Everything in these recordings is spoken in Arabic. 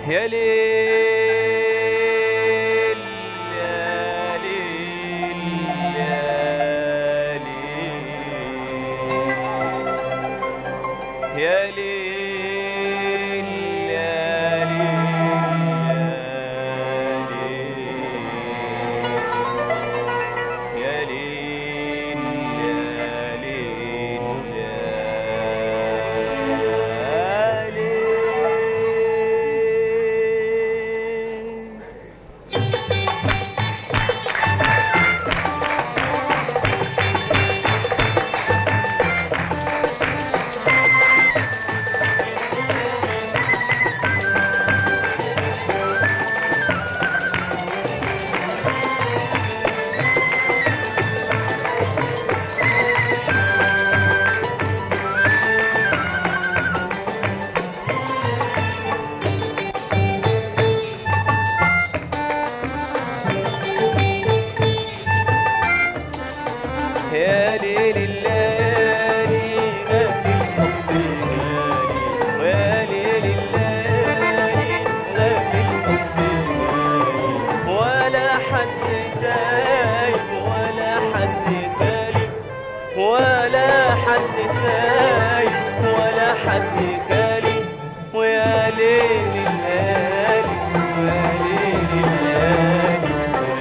يا ليل يا ليل يا ليل يا ليل يا ليل يا ليل يا ليل الليالي ما في الحب غالي ويا ليل الليالي ما في الحب غالي ولا حد تايب ولا حد كالي ولا حد تايب ولا حد كالي ويا ليل الليالي ويا ليل الليالي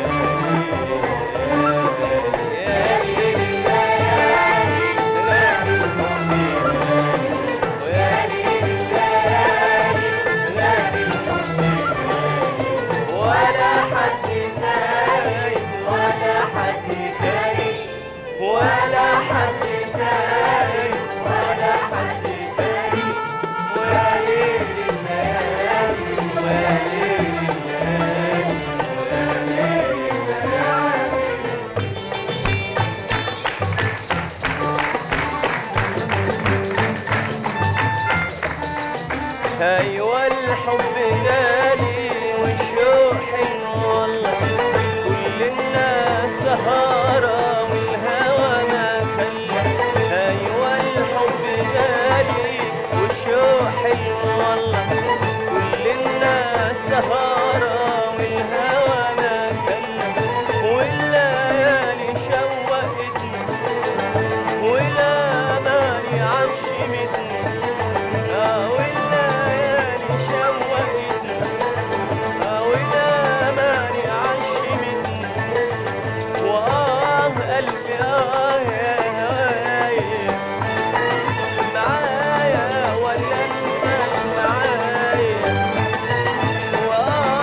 ولا حد تاني ولا حد تاني ويا ليل الليالي ويا ليل الليالي ويا ليل الليالي. أيوة الحب غالي والشوق حلو والله كل الناس سهارة والهوى ما خلى. أيوة الحب غالي والشوق حلو والله كل الناس سهارة والهوى ما خلى والليالي شوقتني والأماني عشمتني والليالي شوقتني والأماني عشمتني قلبي يا هواي معايا ولا انت معايا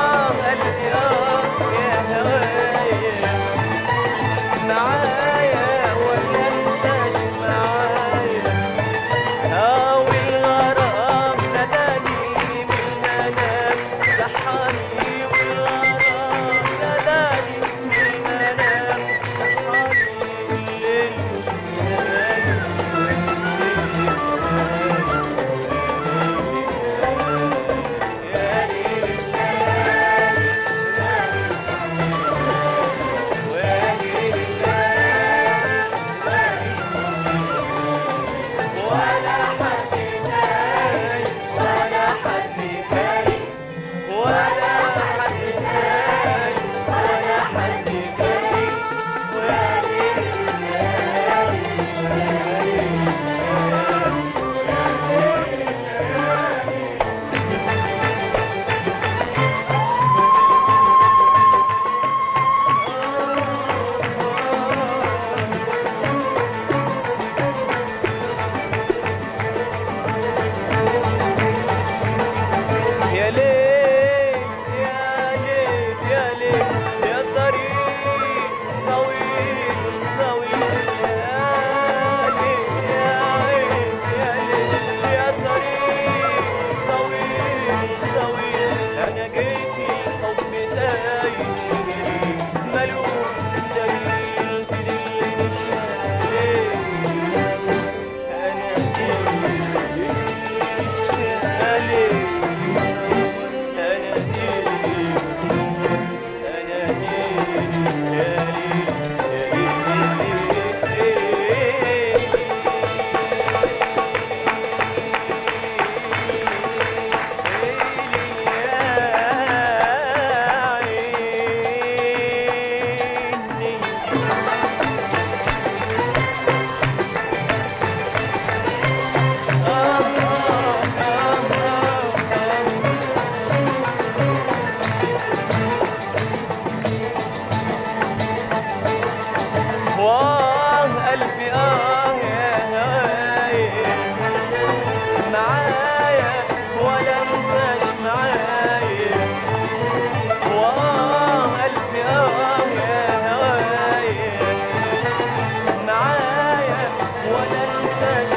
سجن